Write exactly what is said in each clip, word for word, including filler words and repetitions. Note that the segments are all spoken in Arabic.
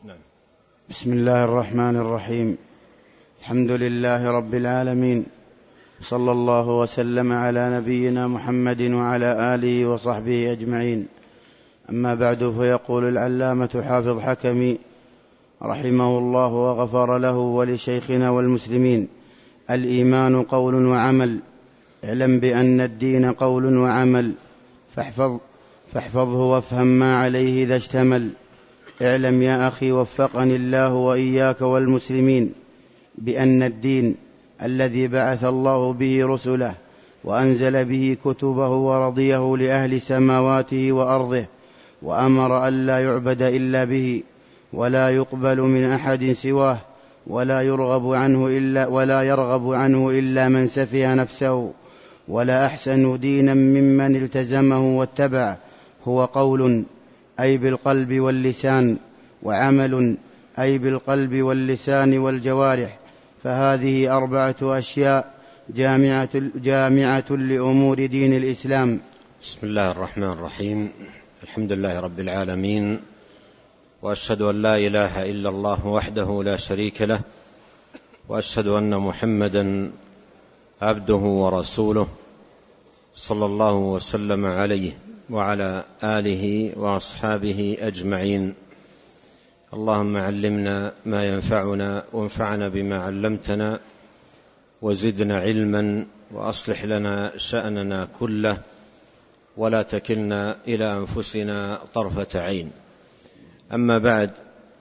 نعم. بسم الله الرحمن الرحيم. الحمد لله رب العالمين، صلى الله وسلم على نبينا محمد وعلى آله وصحبه أجمعين. أما بعد، فيقول العلامة حافظ حكمي رحمه الله وغفر له ولشيخنا والمسلمين: الإيمان قول وعمل، اعلم بأن الدين قول وعمل، فاحفظ فاحفظه وافهم ما عليه إذا اشتمل. اعلم يا أخي وفقني الله وإياك والمسلمين بأن الدين الذي بعث الله به رسله وأنزل به كتبه ورضيه لأهل سماواته وأرضه، وأمر أن لا يعبد إلا به، ولا يقبل من أحد سواه، ولا يرغب عنه إلا, ولا يرغب عنه إلا من سفه نفسه، ولا أحسن دينا ممن التزمه واتبعه. هو قول أي بالقلب واللسان، وعمل أي بالقلب واللسان والجوارح. فهذه أربعة أشياء جامعة, جامعة لأمور دين الإسلام. بسم الله الرحمن الرحيم. الحمد لله رب العالمين، وأشهد أن لا إله إلا الله وحده لا شريك له، وأشهد أن محمدا عبده ورسوله، صلى الله وسلم عليه وعلى آله وأصحابه أجمعين. اللهم علمنا ما ينفعنا، وانفعنا بما علمتنا، وزدنا علما، وأصلح لنا شأننا كله، ولا تكلنا إلى أنفسنا طرفة عين. أما بعد،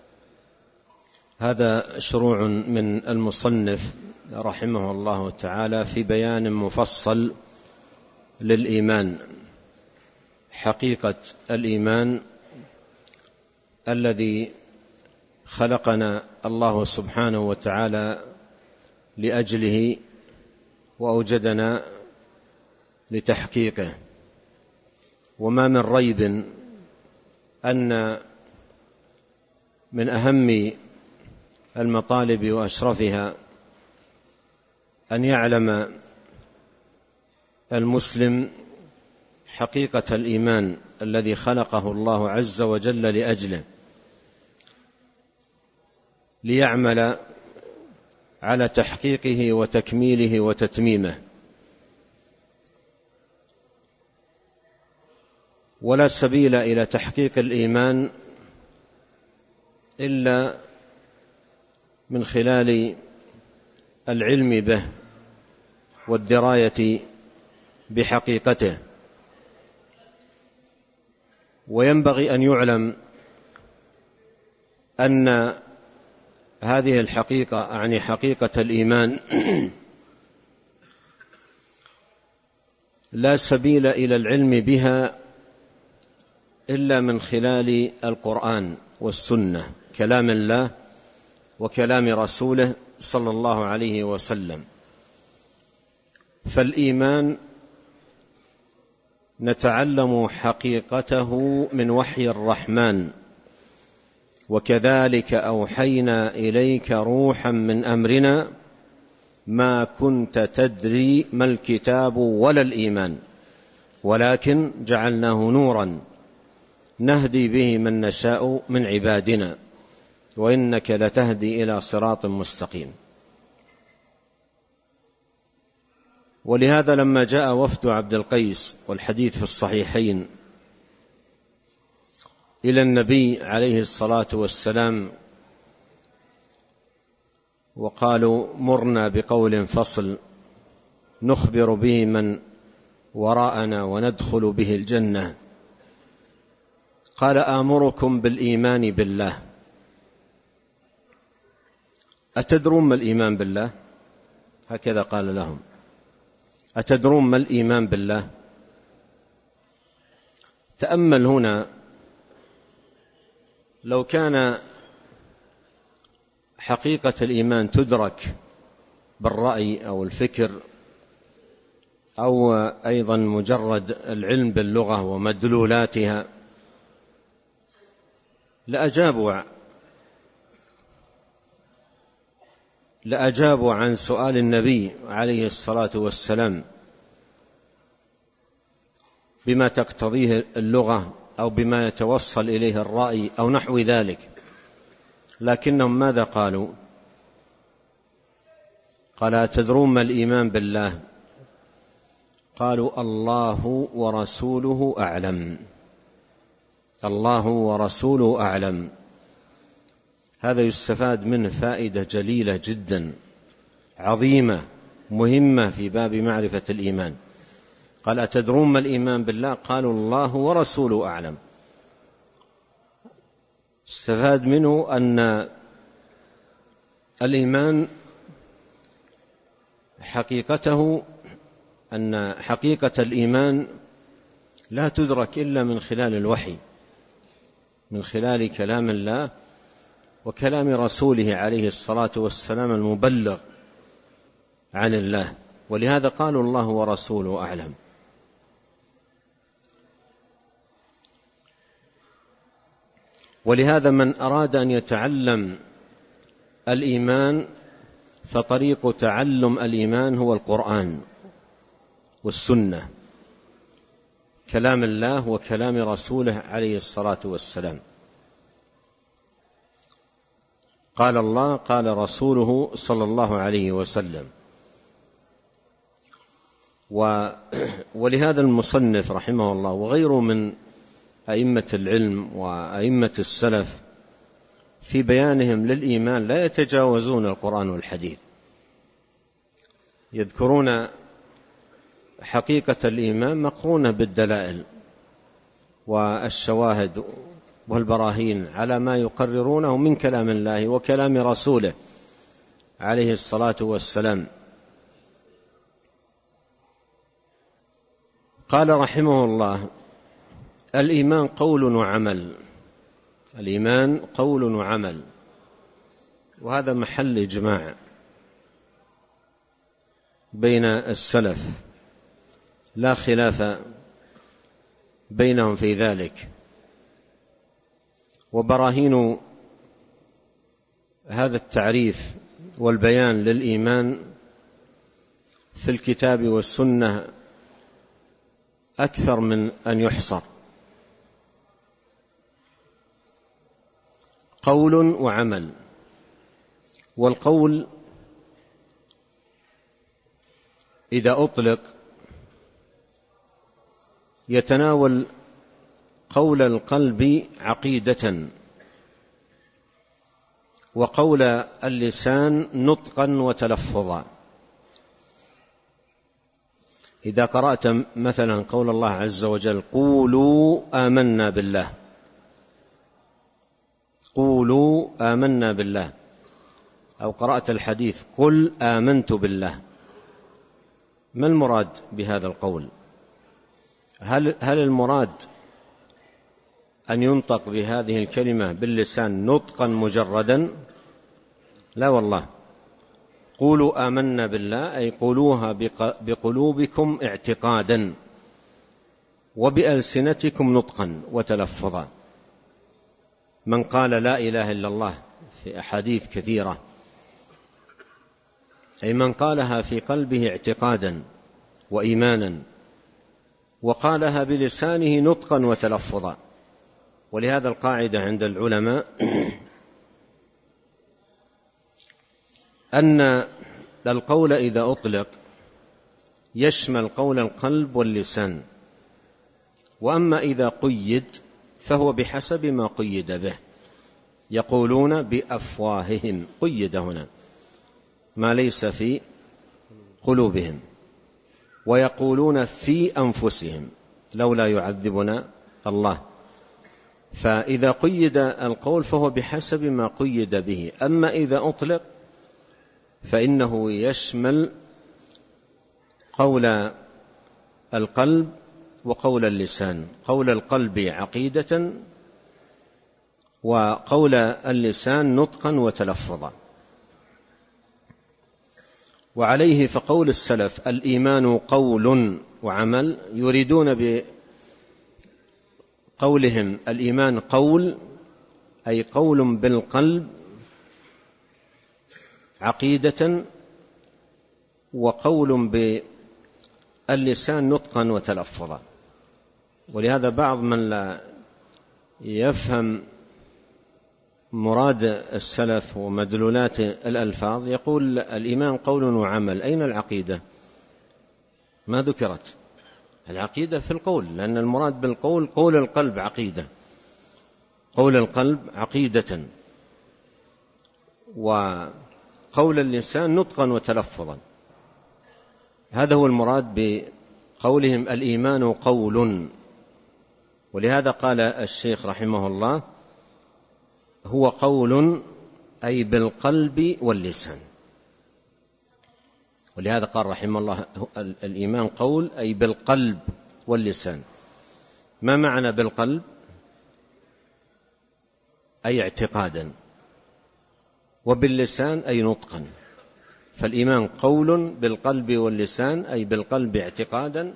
هذا شروع من المصنف رحمه الله تعالى في بيان مفصل للإيمان، حقيقة الإيمان الذي خلقنا الله سبحانه وتعالى لأجله، وأوجدنا لتحقيقه. وما من ريب أن من أهم المطالب وأشرفها أن يعلم المسلم حقيقة الإيمان الذي خلقه الله عز وجل لأجله، ليعمل على تحقيقه وتكميله وتتميمه. ولا سبيل إلى تحقيق الإيمان إلا من خلال العلم به والدراية بحقيقته. وينبغي أن يعلم أن هذه الحقيقة، يعني حقيقة الإيمان، لا سبيل إلى العلم بها إلا من خلال القرآن والسنة، كلام الله وكلام رسوله صلى الله عليه وسلم. فالإيمان نتعلم حقيقته من وحي الرحمن، وكذلك أوحينا إليك روحا من أمرنا ما كنت تدري ما الكتاب ولا الإيمان، ولكن جعلناه نورا نهدي به من نشاء من عبادنا، وإنك لتهدي إلى صراط مستقيم. ولهذا لما جاء وفد عبد القيس، والحديث في الصحيحين، إلى النبي عليه الصلاة والسلام وقالوا: مرنا بقول فصل نخبر به من وراءنا وندخل به الجنة، قال: آمركم بالإيمان بالله. أتدرون ما الإيمان بالله؟ هكذا قال لهم: أتدرون ما الإيمان بالله؟ تأمل هنا، لو كان حقيقة الإيمان تدرك بالرأي أو الفكر، أو أيضا مجرد العلم باللغة ومدلولاتها، لأجابوا لأجابوا عن سؤال النبي عليه الصلاة والسلام بما تقتضيه اللغة أو بما يتوصل إليه الرأي أو نحو ذلك. لكنهم ماذا قالوا؟ قال أتدرون ما الإيمان بالله؟ قالوا الله ورسوله أعلم. الله ورسوله أعلم. هذا يستفاد منه فائدة جليلة جدا عظيمة مهمة في باب معرفة الإيمان. قال أتدرون ما الإيمان بالله؟ قالوا الله ورسوله أعلم. استفاد منه أن الإيمان حقيقته أن حقيقة الإيمان لا تدرك إلا من خلال الوحي، من خلال كلام الله وكلام رسوله عليه الصلاة والسلام المبلغ عن الله. ولهذا قالوا الله ورسوله أعلم. ولهذا من أراد أن يتعلم الإيمان فطريق تعلم الإيمان هو القرآن والسنة، كلام الله وكلام رسوله عليه الصلاة والسلام. قال الله قال رسوله صلى الله عليه وسلم. ولهذا المصنف رحمه الله وغيره من أئمة العلم وأئمة السلف في بيانهم للإيمان لا يتجاوزون القرآن والحديث، يذكرون حقيقة الإيمان مقرونة بالدلائل والشواهد والبراهين على ما يقررونه من كلام الله وكلام رسوله عليه الصلاة والسلام. قال رحمه الله الإيمان قول وعمل. الإيمان قول وعمل، وهذا محل إجماع بين السلف، لا خلاف بينهم في ذلك. وبراهين هذا التعريف والبيان للإيمان في الكتاب والسنة أكثر من أن يحصر. قول وعمل. والقول إذا أطلق يتناول قول القلب عقيدة، وقول اللسان نطقا وتلفظا. إذا قرأت مثلا قول الله عز وجل قولوا آمنا بالله، قولوا آمنا بالله، أو قرأت الحديث قل آمنت بالله، ما المراد بهذا القول؟ هل, هل المراد أن ينطق بهذه الكلمة باللسان نطقا مجردا؟ لا والله. قولوا آمنا بالله أي قولوها بقلوبكم اعتقادا وبألسنتكم نطقا وتلفظا. من قال لا إله إلا الله في أحاديث كثيرة، أي من قالها في قلبه اعتقادا وإيمانا، وقالها بلسانه نطقا وتلفظا. ولهذا القاعدة عند العلماء أن القول إذا أطلق يشمل قول القلب واللسان، وأما إذا قيد فهو بحسب ما قيد به. يقولون بأفواههم، قيد هنا ما ليس في قلوبهم، ويقولون في أنفسهم لولا يعذبنا الله. فإذا قيد القول فهو بحسب ما قيد به. أما إذا أطلق فإنه يشمل قول القلب وقول اللسان، قول القلب عقيدة وقول اللسان نطقا وتلفظا. وعليه فقول السلف الإيمان قول وعمل، يريدون بقولهم الإيمان قول أي قول بالقلب عقيدة، وقول باللسان نطقا وتلفظا. ولهذا بعض من لا يفهم مراد السلف ومدلولات الألفاظ يقول الإيمان قول وعمل. أين العقيدة؟ ما ذكرت العقيدة في القول، لأن المراد بالقول قول القلب عقيدة، قول القلب عقيدة، وقول اللسان نطقا وتلفظا. هذا هو المراد بقولهم الإيمان قول. ولهذا قال الشيخ رحمه الله هو قول أي بالقلب واللسان. ولهذا قال رحمه الله الإيمان قول أي بالقلب واللسان. ما معنى بالقلب؟ أي اعتقادا، وباللسان أي نطقا. فالإيمان قول بالقلب واللسان أي بالقلب اعتقادا،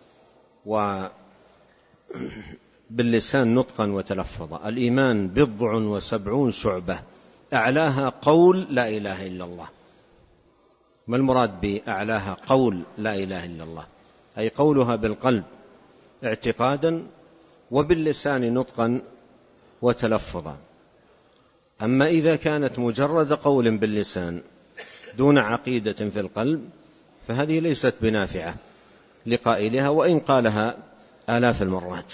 وباللسان نطقا وتلفظا. الإيمان بضع وسبعون شعبة أعلاها قول لا إله إلا الله. ما المراد بأعلاها؟ قول لا إله إلا الله أي قولها بالقلب اعتقادا وباللسان نطقا وتلفظا. أما إذا كانت مجرد قول باللسان دون عقيدة في القلب فهذه ليست بنافعة لقائلها وإن قالها آلاف المرات.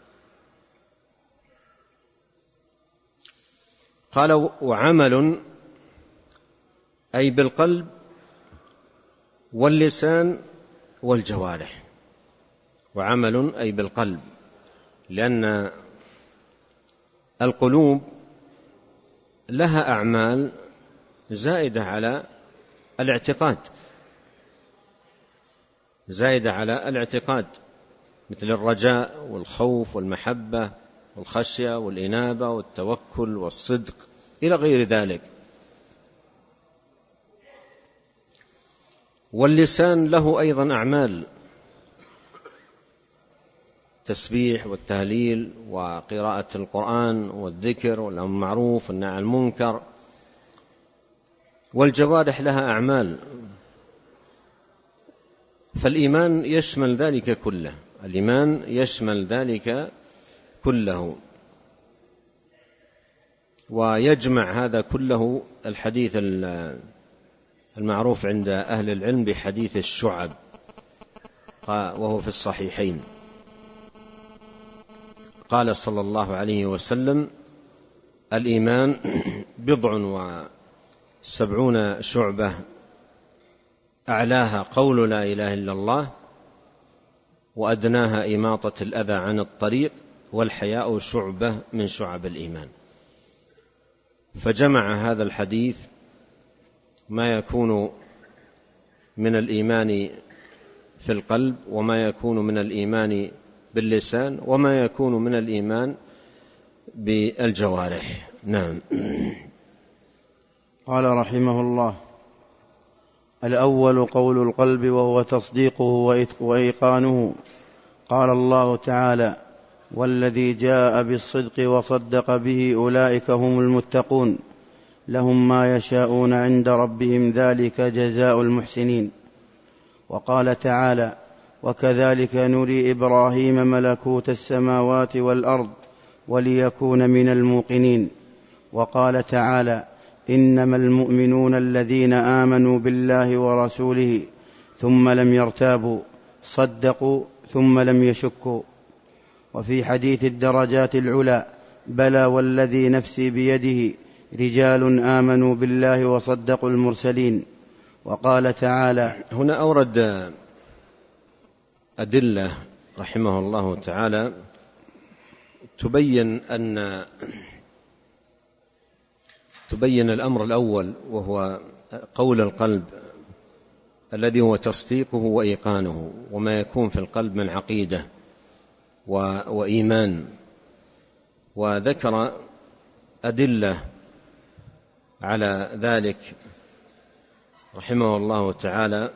قال وعمل أي بالقلب واللسان والجوارح. وعمل أي بالقلب، لأن القلوب لها أعمال زائدة على الاعتقاد، زائدة على الاعتقاد، مثل الرجاء والخوف والمحبة والخشية والإنابة والتوكل والصدق إلى غير ذلك. واللسان له أيضا أعمال، التسبيح والتهليل وقراءة القرآن والذكر والأمر بالمعروف والنهي عن المنكر. والجوارح لها أعمال، فالإيمان يشمل ذلك كله، الإيمان يشمل ذلك كله، ويجمع هذا كله الحديث المعروف عند أهل العلم بحديث الشعب، وهو في الصحيحين. قال صلى الله عليه وسلم الإيمان بضع وسبعون شعبة أعلاها قول لا إله إلا الله، وأدناها إماطة الأذى عن الطريق، والحياء شعبة من شعب الإيمان. فجمع هذا الحديث ما يكون من الإيمان في القلب، وما يكون من الإيمان باللسان، وما يكون من الإيمان بالجوارح. نعم. قال رحمه الله: الأول قول القلب وهو تصديقه وإيقانه. قال الله تعالى: والذي جاء بالصدق وصدق به أولئك هم المتقون لهم ما يشاءون عند ربهم ذلك جزاء المحسنين. وقال تعالى: وكذلك نري إبراهيم ملكوت السماوات والأرض وليكون من الموقنين. وقال تعالى: إنما المؤمنون الذين آمنوا بالله ورسوله ثم لم يرتابوا صدقوا ثم لم يشكوا. وفي حديث الدرجات العلى: بلى والذي نفسي بيده رجال آمنوا بالله وصدقوا المرسلين. وقال تعالى. هنا أورد أدلة رحمه الله تعالى تبين أن تبين الأمر الأول وهو قول القلب الذي هو تصديقه وإيقانه، وما يكون في القلب من عقيدة وإيمان. وذكر أدلة على ذلك رحمه الله تعالى،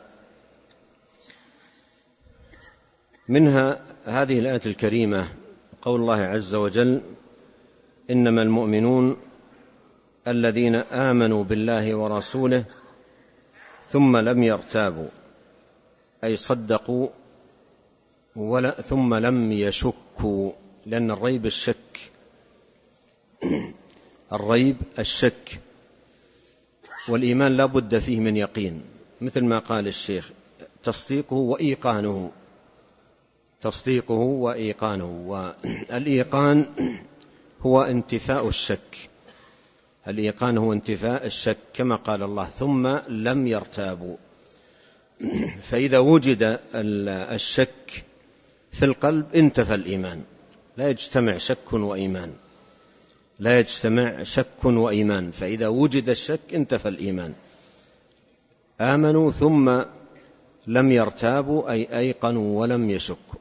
منها هذه الآية الكريمة قول الله عز وجل: إنما المؤمنون الذين آمنوا بالله ورسوله ثم لم يرتابوا، أي صدقوا ولا ثم لم يشكوا، لأن الريب الشك. الريب الشك، والإيمان لا بد فيه من يقين، مثل ما قال الشيخ تصديقه وإيقانه، تصديقه وإيقانه. والإيقان هو انتفاء الشك، الإيقان هو انتفاء الشك كما قال الله ثم لم يرتابوا. فإذا وجد الشك في القلب انتفى الإيمان، لا يجتمع شك وإيمان، لا يجتمع شك وإيمان، فإذا وجد الشك انتفى الإيمان. آمنوا ثم لم يرتابوا أي أيقنوا ولم يشكوا.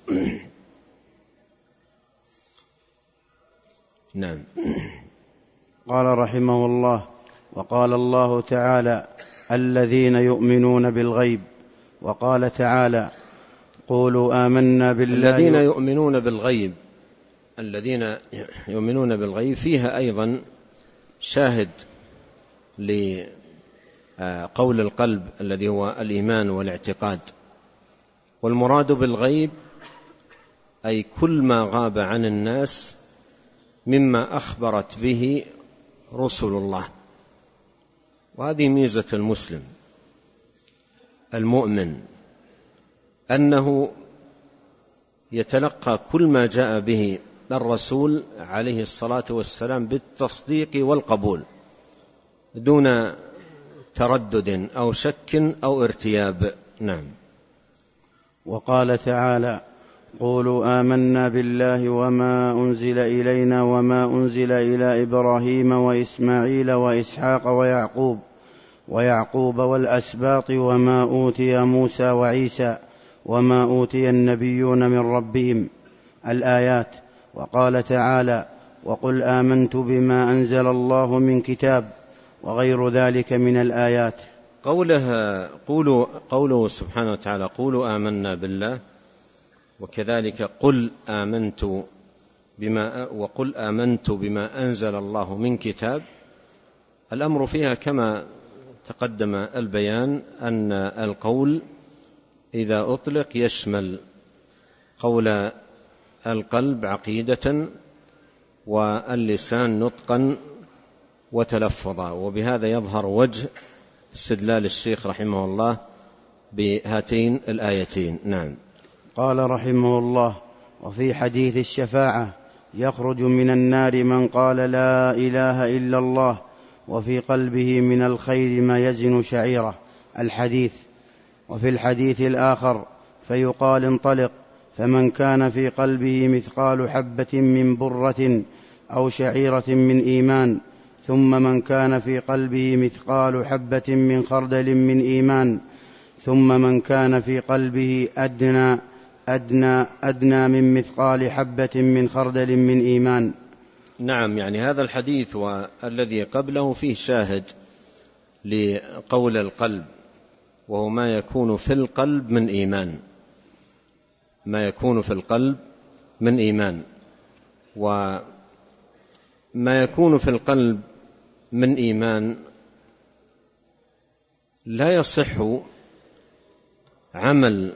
نعم. قال رحمه الله: وقال الله تعالى: الذين يؤمنون بالغيب. وقال تعالى: قولوا آمنا بالله. الذين يؤمنون بالغيب، الذين يؤمنون بالغيب فيها أيضا شاهد لقول القلب الذي هو الإيمان والاعتقاد. والمراد بالغيب أي كل ما غاب عن الناس مما أخبرت به رسل الله. وهذه ميزة المسلم المؤمن، أنه يتلقى كل ما جاء به الرسول عليه الصلاة والسلام بالتصديق والقبول دون تردد أو شك أو ارتياب. نعم. وقال تعالى: قولوا آمنا بالله وما أنزل إلينا وما أنزل إلى إبراهيم وإسماعيل وإسحاق ويعقوب ويعقوب والأسباط وما أوتي موسى وعيسى وما أوتي النبيون من ربهم. الآيات. وقال تعالى: وقل آمنت بما أنزل الله من كتاب، وغير ذلك من الآيات. قولها قولوا قوله سبحانه وتعالى: قولوا آمنا بالله، وكذلك قل آمنت بما وقل آمنت بما أنزل الله من كتاب. الأمر فيها كما تقدم البيان أن القول إذا أطلق يشمل قول القلب عقيدة واللسان نطقا وتلفظا. وبهذا يظهر وجه استدلال الشيخ رحمه الله بهاتين الآيتين. نعم. قال رحمه الله: وفي حديث الشفاعة: يخرج من النار من قال لا إله إلا الله وفي قلبه من الخير ما يزن شعيرة. الحديث. وفي الحديث الآخر: فيقال انطلق، فمن كان في قلبه مثقال حبة من برة أو شعيرة من إيمان، ثم من كان في قلبه مثقال حبة من خردل من إيمان، ثم من كان في قلبه أدنى أدنى أدنى من مثقال حبة من خردل من إيمان. نعم. يعني هذا الحديث والذي قبله فيه شاهد لقول القلب، وهو ما يكون في القلب من إيمان، ما يكون في القلب من إيمان. وما يكون في القلب من إيمان لا يصح عمل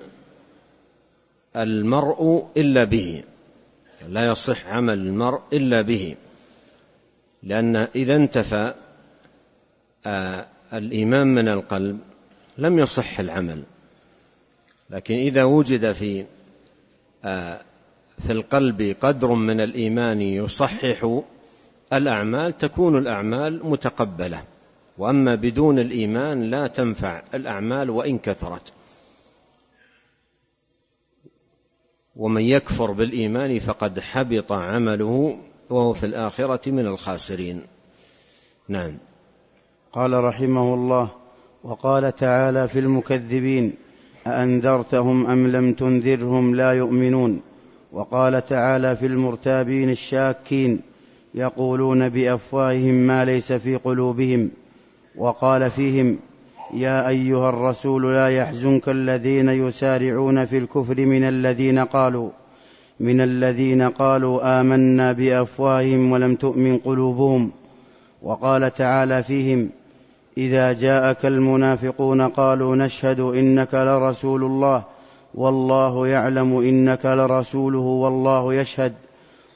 المرء إلا به، لا يصح عمل المرء إلا به، لأن إذا انتفى آه الإيمان من القلب لم يصح العمل. لكن إذا وجد في آه في القلب قدر من الإيمان يصحح الأعمال تكون الأعمال متقبلة. وأما بدون الإيمان لا تنفع الأعمال وإن كثرت. ومن يكفر بالإيمان فقد حبط عمله وهو في الآخرة من الخاسرين. نعم. قال رحمه الله: وقال تعالى في المكذبين: أأنذرتهم أم لم تنذرهم لا يؤمنون. وقال تعالى في المرتابين الشاكين: يقولون بأفواههم ما ليس في قلوبهم. وقال فيهم: يا أيها الرسول لا يحزنك الذين يسارعون في الكفر من الذين قالوا من الذين قالوا آمنا بأفواههم ولم تؤمن قلوبهم. وقال تعالى فيهم: إذا جاءك المنافقون قالوا نشهد إنك لرسول الله والله يعلم إنك لرسوله والله يشهد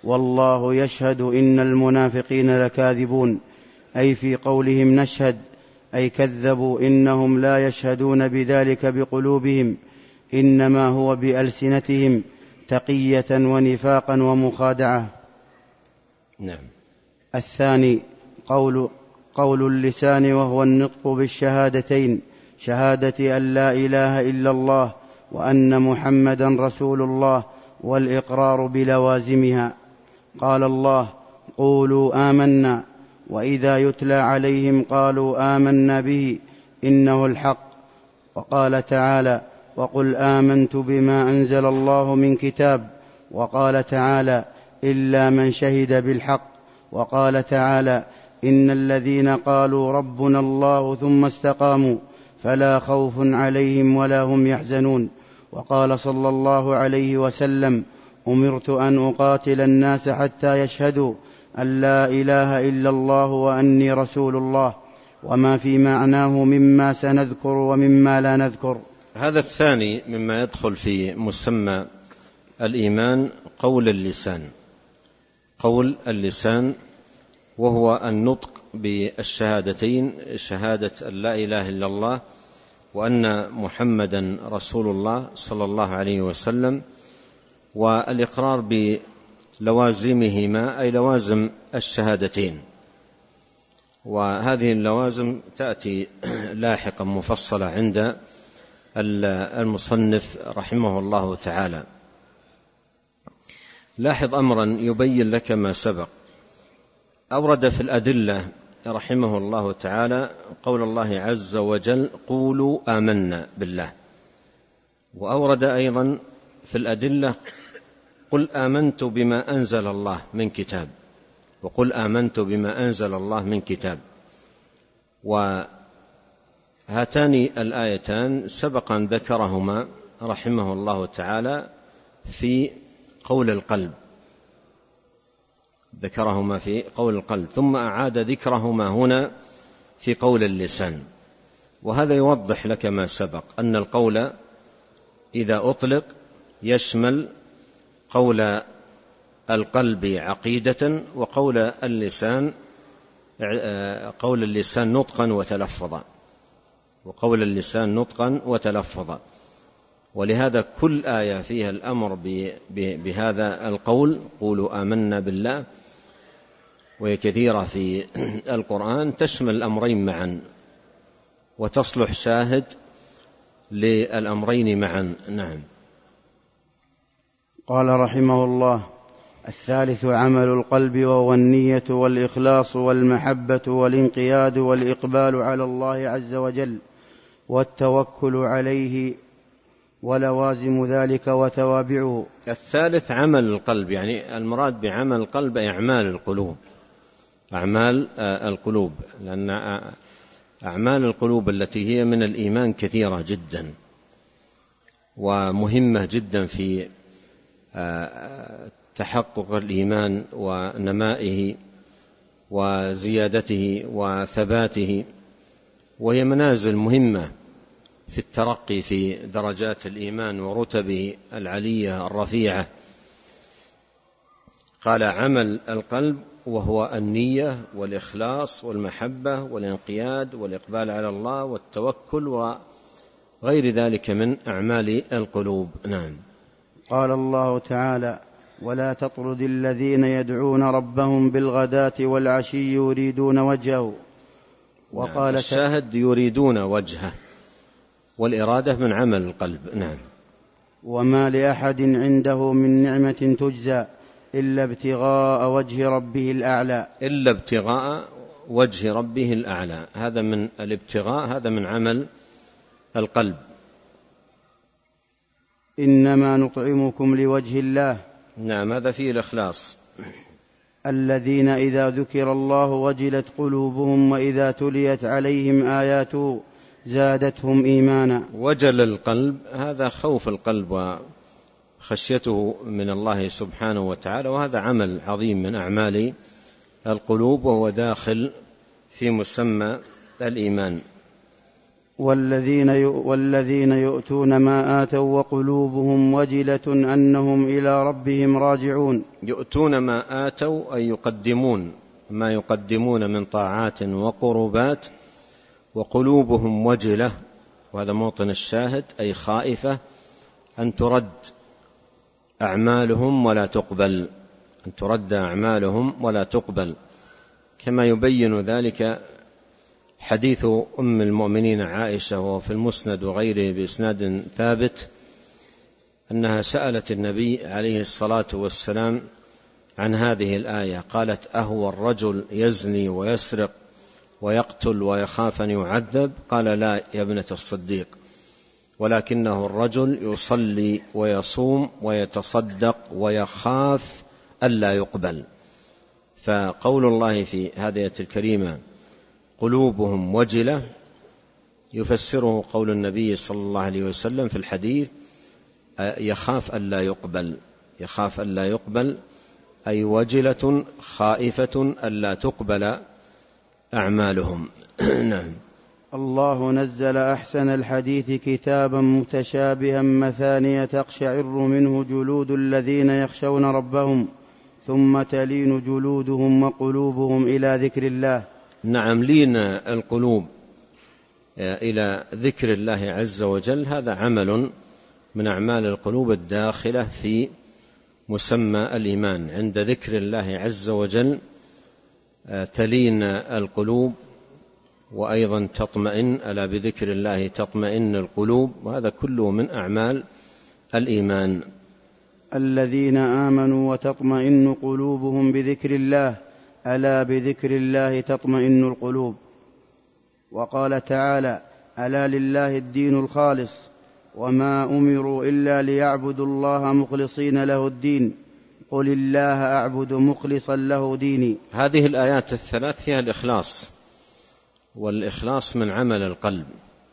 والله يشهد إن المنافقين لكاذبون، أي في قولهم نشهد، أي كذبوا، إنهم لا يشهدون بذلك بقلوبهم، إنما هو بألسنتهم تقية ونفاقا ومخادعة. نعم. الثاني قول, قول اللسان، وهو النطق بالشهادتين، شهادة أن لا إله إلا الله وأن محمدا رسول الله، والإقرار بلوازمها. قال الله: قولوا آمنا، وإذا يتلى عليهم قالوا آمنا به إنه الحق. وقال تعالى: وقل آمنت بما أنزل الله من كتاب. وقال تعالى: إلا من شهد بالحق. وقال تعالى: إن الذين قالوا ربنا الله ثم استقاموا فلا خوف عليهم ولا هم يحزنون. وقال صلى الله عليه وسلم: أمرت أن أقاتل الناس حتى يشهدوا أن لا إله إلا الله وأني رسول الله، وما في معناه مما سنذكر ومما لا نذكر. هذا الثاني مما يدخل في مسمى الإيمان قول اللسان. قول اللسان وهو النطق بالشهادتين، شهادة أن لا إله إلا الله وأن محمدا رسول الله صلى الله عليه وسلم، والإقرار بلوازمهما، أي لوازم الشهادتين. وهذه اللوازم تأتي لاحقا مفصلة عند المصنف رحمه الله تعالى. لاحظ أمرا يبين لك ما سبق. أورد في الأدلة رحمه الله تعالى قول الله عز وجل: قولوا آمنا بالله. وأورد أيضا في الأدلة: قل آمنت بما أنزل الله من كتاب. وقل آمنت بما أنزل الله من كتاب. وهاتان الآيتان سبق أن ذكرهما رحمه الله تعالى في قول القلب، ذكرهما في قول القلب، ثم أعاد ذكرهما هنا في قول اللسان. وهذا يوضح لك ما سبق، أن القول إذا أطلق يشمل قول القلب عقيدة، وقول اللسان قول اللسان نطقا وتلفظا، وقول اللسان نطقا وتلفظا. ولهذا كل آية فيها الأمر بهذا القول: قولوا آمنا بالله، وهي كثيرة في القرآن تشمل الأمرين معا، وتصلح شاهد للأمرين معا. نعم. قال رحمه الله: الثالث عمل القلب، وهو النية والإخلاص والمحبة والانقياد والإقبال على الله عز وجل والتوكل عليه ولوازم ذلك وتوابعه. الثالث عمل القلب، يعني المراد بعمل القلب أعمال القلوب، أعمال القلوب، لأن أعمال القلوب التي هي من الإيمان كثيرة جدا ومهمة جدا في تحقق الإيمان ونمائه وزيادته وثباته، وهي منازل مهمة في الترقي في درجات الإيمان ورتبه العلية الرفيعة. قال: عمل القلب وهو النية والإخلاص والمحبة والانقياد والإقبال على الله والتوكل وغير ذلك من أعمال القلوب. نعم. قال الله تعالى: ولا تطرد الذين يدعون ربهم بالغداة والعشي يريدون وجهه. وقال: الشاهد يريدون وجهه، والإرادة من عمل القلب. نعم. وما لأحد عنده من نعمة تجزى إلا ابتغاء وجه ربه الأعلى. إلا ابتغاء وجه ربه الأعلى، هذا من الابتغاء، هذا من عمل القلب. إنما نطعمكم لوجه الله. نعم، هذا فيه الإخلاص. الذين إذا ذكر الله وجلت قلوبهم وإذا تليت عليهم آياته زادتهم إيمانا. وجل القلب، هذا خوف القلب وخشيته من الله سبحانه وتعالى، وهذا عمل عظيم من أعمال القلوب، وهو داخل في مسمى الإيمان. والذين والذين يؤتون ما آتوا وقلوبهم وجلة أنهم إلى ربهم راجعون. يؤتون ما آتوا أي يقدمون ما يقدمون من طاعات وقربات، وقلوبهم وجلة، وهذا موطن الشاهد، أي خائفة أن ترد أعمالهم ولا تقبل، أن ترد أعمالهم ولا تقبل، كما يبين ذلك حديث أم المؤمنين عائشة وفي المسند وغيره بإسناد ثابت أنها سألت النبي عليه الصلاة والسلام عن هذه الآية، قالت: أهو الرجل يزني ويسرق ويقتل ويخاف أن يعذب؟ قال: لا يا ابنة الصديق، ولكنه الرجل يصلي ويصوم ويتصدق ويخاف ألا يقبل. فقول الله في هذه الآية الكريمة قلوبهم وجلة يفسره قول النبي صلى الله عليه وسلم في الحديث يخاف ألا يقبل، يخاف ألا يقبل أي وجلة خائفة ألا تقبل أعمالهم. نعم. الله نزل أحسن الحديث كتابا متشابها مثانية تقشعر منه جلود الذين يخشون ربهم ثم تلين جلودهم وقلوبهم إلى ذكر الله. نعم، لين القلوب إلى ذكر الله عز وجل، هذا عمل من أعمال القلوب الداخلة في مسمى الإيمان. عند ذكر الله عز وجل تلين القلوب، وأيضا تطمئن، ألا بذكر الله تطمئن القلوب، وهذا كله من أعمال الإيمان. الذين آمنوا وتطمئن قلوبهم بذكر الله، ألا بذكر الله تطمئن القلوب. وقال تعالى: ألا لله الدين الخالص وما أمروا إلا ليعبدوا الله مخلصين له الدين قل الله أعبد مخلصا له ديني. هذه الآيات الثلاث فيها الإخلاص، والإخلاص من عمل القلب،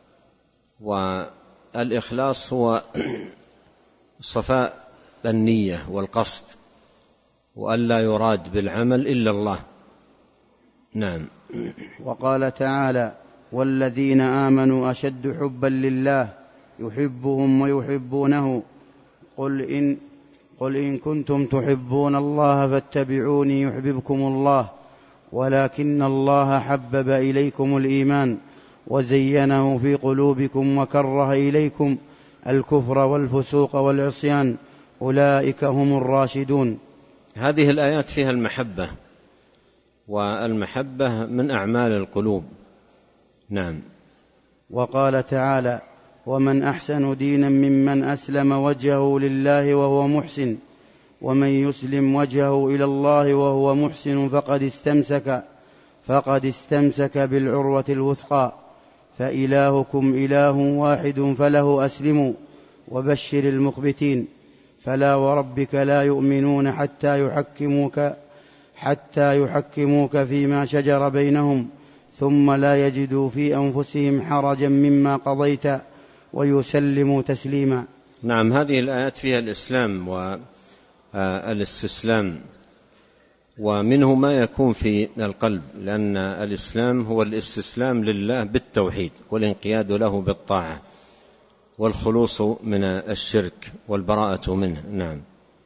والإخلاص هو صفاء النية والقصد، وألا يراد بالعمل إلا الله. نعم. وقال تعالى: والذين آمنوا أشد حبا لله يحبهم ويحبونه قل إن, قل إن كنتم تحبون الله فاتبعوني يحببكم الله ولكن الله حبب إليكم الإيمان وزينه في قلوبكم وكره إليكم الكفر والفسوق والعصيان أولئك هم الراشدون. هذه الآيات فيها المحبة، والمحبة من أعمال القلوب. نعم. وقال تعالى: ومن أحسن دينا ممن أسلم وجهه لله وهو محسن ومن يسلم وجهه إلى الله وهو محسن فقد استمسك فقد استمسك بالعروة الوثقى فإلهكم إله واحد فله أسلموا وبشر المخبتين فلا وربك لا يؤمنون حتى يحكموك حتى يحكموك فيما شجر بينهم ثم لا يجدوا في أنفسهم حرجا مما قضيت ويسلموا تسليما. نعم، هذه الآيات فيها الإسلام والاستسلام، ومنه ما يكون في القلب، لأن الإسلام هو الاستسلام لله بالتوحيد والانقياد له بالطاعة والخلوص من الشرك والبراءة منه. نعم.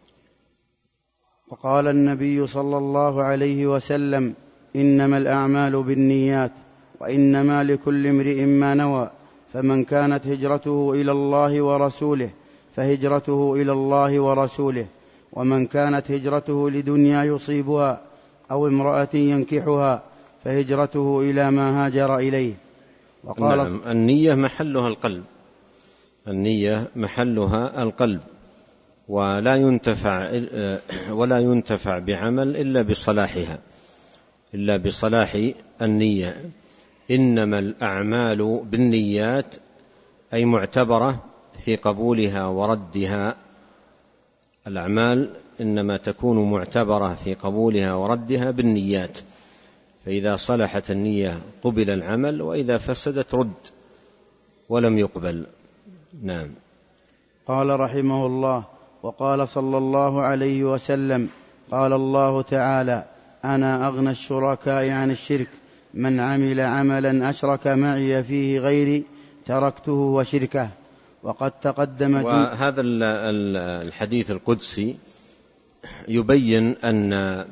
وقال النبي صلى الله عليه وسلم: إنما الأعمال بالنيات وإنما لكل امرئ ما نوى فمن كانت هجرته إلى الله ورسوله فهجرته إلى الله ورسوله ومن كانت هجرته لدنيا يصيبها أو امرأة ينكحها فهجرته إلى ما هاجر إليه. وقال نعم، النية محلها القلب، النية محلها القلب، ولا ينتفع ولا ينتفع بعمل إلا بصلاحها، إلا بصلاح النية. إنما الأعمال بالنيات أي معتبرة في قبولها وردها. الأعمال إنما تكون معتبرة في قبولها وردها بالنيات، فإذا صلحت النية قبل العمل، وإذا فسدت رد ولم يقبل. نعم. قال رحمه الله: وقال صلى الله عليه وسلم: قال الله تعالى: أنا أغنى الشركاء عن الشرك من عمل عملا أشرك معي فيه غيري تركته وشركه. وقد تقدم وهذا الحديث القدسي يبين أن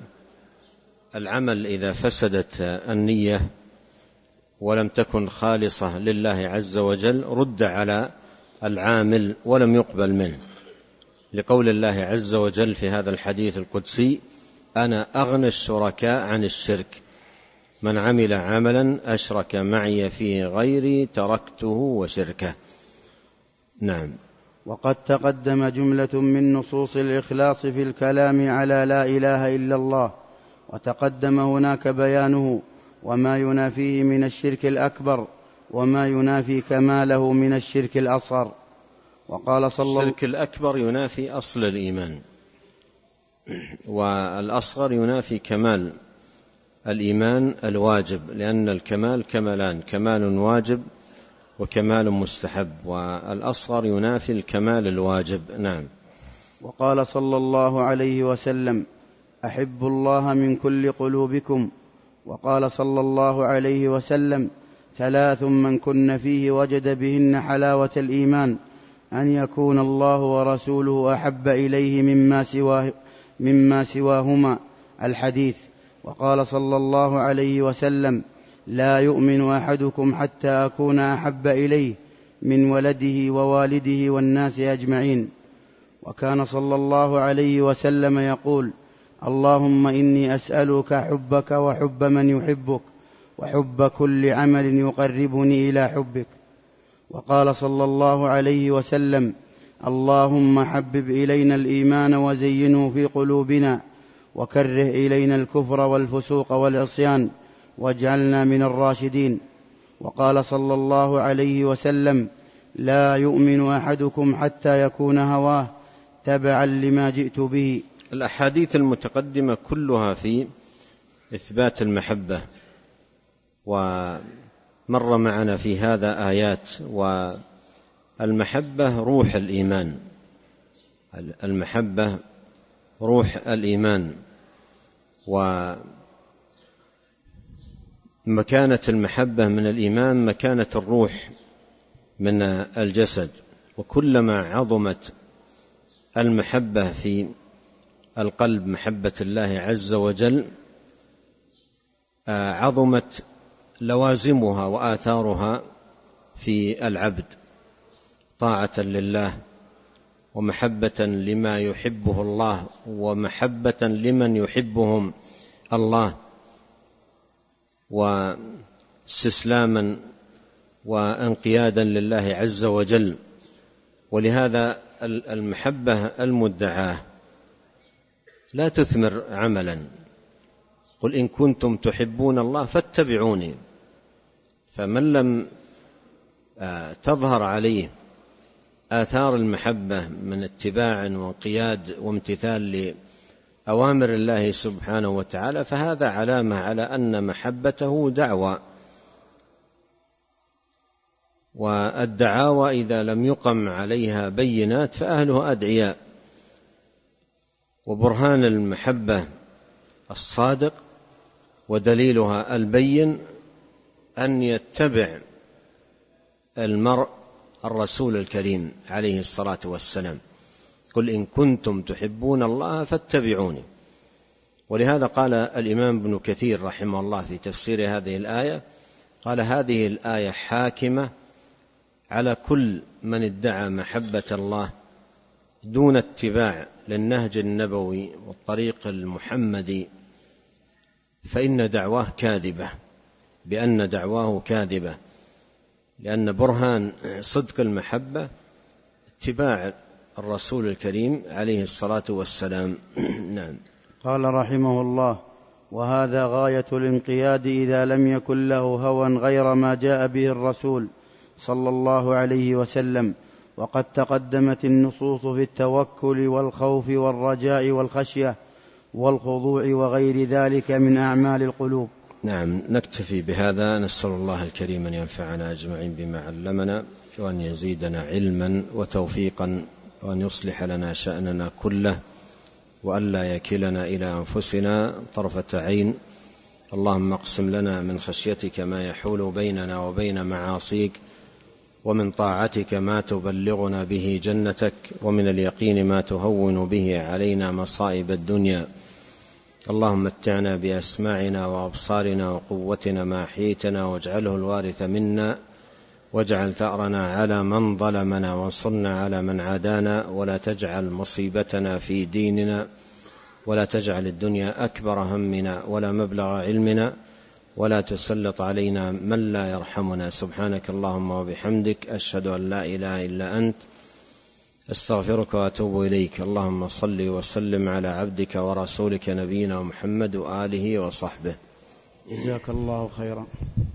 العمل إذا فسدت النية ولم تكن خالصة لله عز وجل رد على العامل ولم يقبل منه، لقول الله عز وجل في هذا الحديث القدسي: أنا أغنى الشركاء عن الشرك، من عمل عملا أشرك معي فيه غيري تركته وشركه. نعم. وقد تقدم جملة من نصوص الإخلاص في الكلام على لا إله إلا الله، وتقدم هناك بيانه وما ينافيه من الشرك الأكبر وما ينافي كماله من الشرك الأصغر. وقال صلى الله عليه وسلم: الشرك الأكبر ينافي أصل الإيمان، والأصغر ينافي كمال الإيمان الواجب، لأن الكمال كمالان: كمال واجب وكمال مستحب، والأصغر ينافي الكمال الواجب. نعم. وقال صلى الله عليه وسلم: أحبوا الله من كل قلوبكم. وقال صلى الله عليه وسلم: ثلاث من كن فيه وجد بهن حلاوة الإيمان: أن يكون الله ورسوله أحب إليه مما سواه مما سواهما. الحديث. وقال صلى الله عليه وسلم: لا يؤمن أحدكم حتى أكون أحب إليه من ولده ووالده والناس أجمعين. وكان صلى الله عليه وسلم يقول: اللهم إني أسألك حبك وحب من يحبك وحب كل عمل يقربني إلى حبك. وقال صلى الله عليه وسلم: اللهم حبب إلينا الإيمان وزينه في قلوبنا وكره إلينا الكفر والفسوق والعصيان واجعلنا من الراشدين. وقال صلى الله عليه وسلم: لا يؤمن أحدكم حتى يكون هواه تبعا لما جئت به. الأحاديث المتقدمة كلها في إثبات المحبة، ومر معنا في هذا آيات. والمحبة روح الإيمان، المحبة روح الإيمان، ومكانة المحبة من الإيمان مكانة الروح من الجسد. وكلما عظمت المحبة في القلب، محبة الله عز وجل، عظمت لوازمها وآثارها في العبد، طاعة لله ومحبة لما يحبه الله ومحبة لمن يحبهم الله، واستسلاما وانقيادا لله عز وجل. ولهذا المحبة المدعاة لا تثمر عملا. قل إن كنتم تحبون الله فاتبعوني. فمن لم تظهر عليه آثار المحبة من اتباع وانقياد وامتثال لأوامر الله سبحانه وتعالى، فهذا علامة على أن محبته دعوة. والدعاوى إذا لم يقم عليها بينات فأهلها أدعياء. وبرهان المحبة الصادق ودليلها البين أن يتبع المرء الرسول الكريم عليه الصلاة والسلام: قل إن كنتم تحبون الله فاتبعوني. ولهذا قال الإمام ابن كثير رحمه الله في تفسير هذه الآية، قال: هذه الآية حاكمة على كل من ادعى محبة الله دون اتباع للنهج النبوي والطريق المحمدي، فإن دعواه كاذبة، بأن دعواه كاذبة، لأن برهان صدق المحبة اتباع الرسول الكريم عليه الصلاة والسلام. نعم. قال رحمه الله: وهذا غاية الانقياد إذا لم يكن له هوى غير ما جاء به الرسول صلى الله عليه وسلم. وقد تقدمت النصوص في التوكل والخوف والرجاء والخشية والخضوع وغير ذلك من أعمال القلوب. نعم، نكتفي بهذا. نسأل الله الكريم أن ينفعنا أجمعين بما علمنا، وأن يزيدنا علما وتوفيقا، وأن يصلح لنا شأننا كله، وأن لا يكلنا إلى أنفسنا طرفة عين. اللهم اقسم لنا من خشيتك ما يحول بيننا وبين معاصيك، ومن طاعتك ما تبلغنا به جنتك، ومن اليقين ما تهون به علينا مصائب الدنيا. اللهم متعنا بأسماعنا وأبصارنا وقوتنا ما أحييتنا، واجعله الوارث منا، واجعل ثأرنا على من ظلمنا، وانصرنا على من عادانا، ولا تجعل مصيبتنا في ديننا، ولا تجعل الدنيا أكبر همنا ولا مبلغ علمنا، ولا تسلط علينا من لا يرحمنا. سبحانك اللهم وبحمدك، أشهد أن لا إله إلا أنت، أستغفرك وأتوب إليك. اللهم صل وسلم على عبدك ورسولك نبينا محمد وآله وصحبه. جزاك الله خيرا.